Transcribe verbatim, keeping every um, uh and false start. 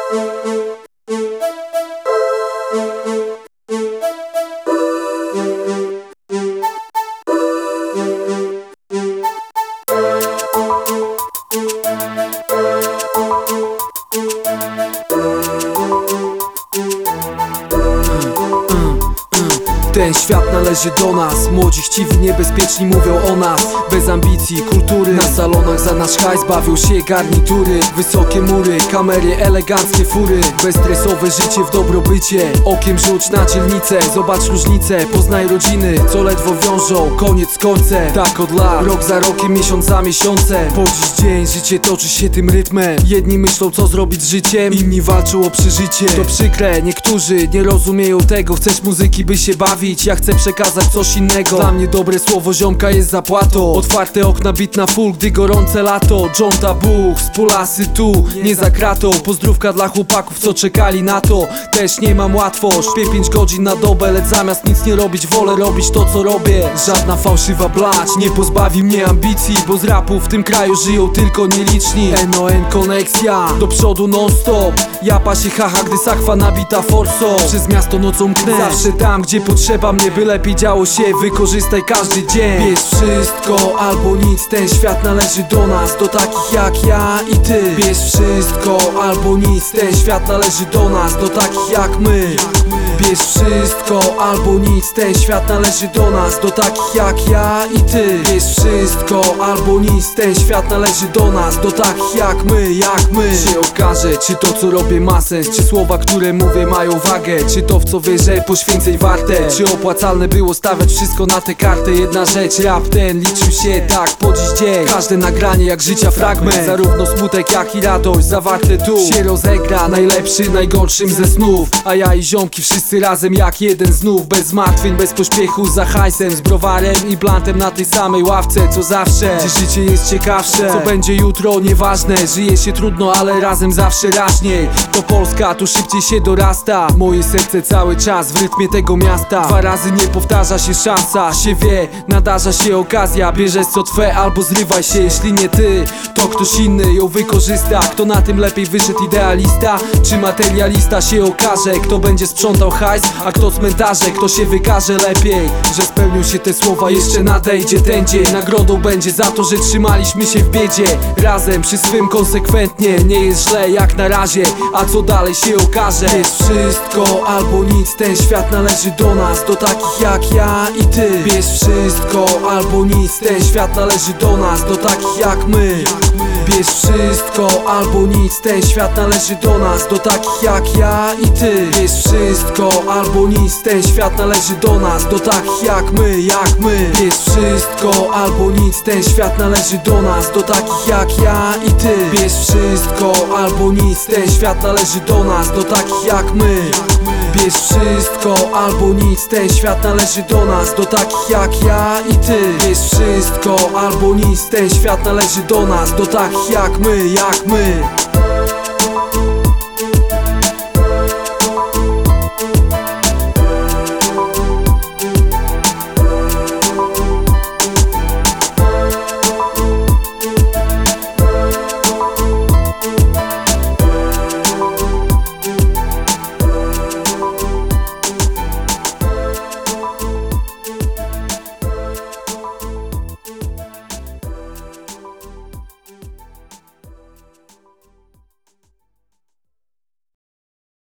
Ten świat należy do nas. Młodzi chciwi, niebezpieczni mówią o nas. Bez ambicji, kultury. Na salonach za nasz hajs bawią się garnitury. Wysokie mury, kamery, eleganckie fury. Bezstresowe życie w dobrobycie. Okiem rzuć na dzielnicę, zobacz różnicę. Poznaj rodziny, co ledwo wiążą koniec z końcem. Tak od lat, rok za rokiem, miesiąc za miesiącem. Po dziś dzień życie toczy się tym rytmem. Jedni myślą, co zrobić z życiem, inni walczą o przeżycie. To przykre, niektórzy nie rozumieją tego. Chcesz muzyki, by się bawić, ja chcę przekazać coś innego. Dla mnie dobre słowo ziomka jest zapłatą. Otwarte okna, bit na full, gdy gorące lato. John Tabuch, współlasy tu, nie za kratą. Pozdrówka dla chłopaków, co czekali na to. Też nie mam łatwo, śpię pięć godzin na dobę. Lecz zamiast nic nie robić, wolę robić to, co robię. Żadna fałszywa blać nie pozbawi mnie ambicji, bo z rapu w tym kraju żyją tylko nieliczni. N O N koneksja, do przodu non stop. Japa się haha, gdy sakwa nabita forsą. Przez miasto nocą mknę, zawsze tam, gdzie potrzeba mnie, by lepiej działo się. Wykorzystaj każdy dzień. Bierz wszystko albo nic, ten świat należy do nas, do takich jak ja i ty. Bierz wszystko albo nic, ten świat należy do nas, do takich jak my. Bierz wszystko albo nic, ten świat należy do nas, do takich jak ja i ty. Bierz wszystko albo nic, ten świat należy do nas, do takich jak my, jak my. Się okaże, czy to co robię ma sens, czy słowa, które mówię mają wagę, czy to w co wierzę poświęceń warte, czy opłacalne było stawiać wszystko na tę kartę. Jedna rzecz, rap ten liczył się tak po dziś dzień. Każde nagranie jak życia fragment, zarówno smutek jak i radość zawarte tu się rozegra. Najlepszy, najgorszym ze snów, a ja i ziomki wszyscy razem jak jeden znów. Bez zmartwień, bez pośpiechu, za hajsem, z browarem i blantem na tej samej ławce co zawsze. Gdzie życie jest ciekawsze, co będzie jutro nieważne. Żyje się trudno, ale razem zawsze raźniej. To Polska, tu szybciej się dorasta. Moje serce cały czas w rytmie tego miasta. Dwa razy nie powtarza się szansa, się wie, nadarza się okazja. Bierzesz co twe albo zrywaj się, jeśli nie ty, to ktoś inny ją wykorzysta. Kto na tym lepiej wyszedł, idealista czy materialista? Się okaże, kto będzie sprzątał hajs, a kto cmentarze, kto się wykaże lepiej. Że spełnią się te słowa, jeszcze nadejdzie ten dzień. Nagrodą będzie za to, że trzymaliśmy się w biedzie razem przy swym konsekwentnie. Nie jest źle jak na razie, a co dalej się okaże. Jest wszystko albo nic, ten świat należy do nas, do takich jak ja i ty. Bierz wszystko albo nic, ten świat należy do nas, do takich jak my. Bierz wszystko albo nic, ten świat należy do nas, do takich jak ja i ty. Bierz wszystko albo nic, ten świat należy do nas, do takich jak my, jak my. Bierz wszystko albo nic, ten świat należy do nas, do takich jak ja i ty. Bierz wszystko albo nic, ten świat należy do nas, do takich jak my. Bierz wszystko albo nic, ten świat należy do nas, do takich jak ja i ty. Bierz wszystko albo nic, ten świat należy do nas, do takich jak my, jak my.